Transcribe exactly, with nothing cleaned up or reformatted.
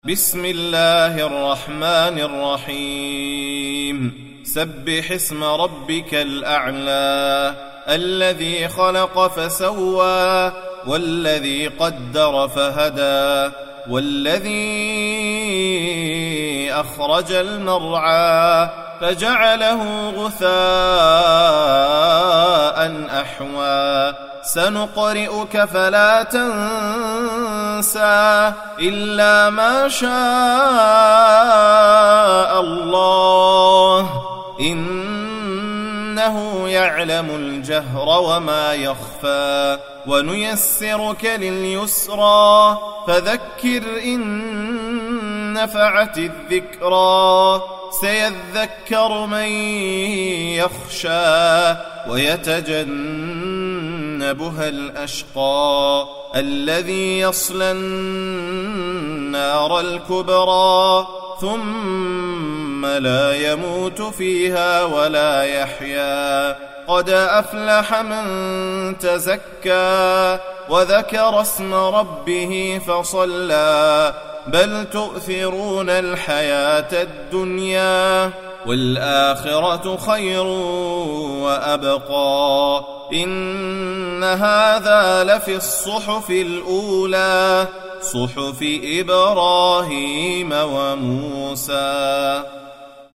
بسم الله الرحمن الرحيم سبح اسم ربك الأعلى الذي خلق فسوى والذي قدر فهدى والذي أخرج المرعى فجعله غثاء أحوى سنقرئك فلا تنسى إلا ما شاء الله إنه يعلم الجهر وما يخفى ونيسرك لليسرى فذكر إن نفعت الذكرى سيذكر من يخشى ويتجنبها الأشقى الذي يصلى النار الكبرى ثم لا يموت فيها ولا يحيا قد أفلح من تزكى وذكر اسم ربه فصلى بل تؤثرون الحياة الدنيا والآخرة خير وأبقى إن هذا لفي الصحف الأولى صحف إبراهيم وموسى.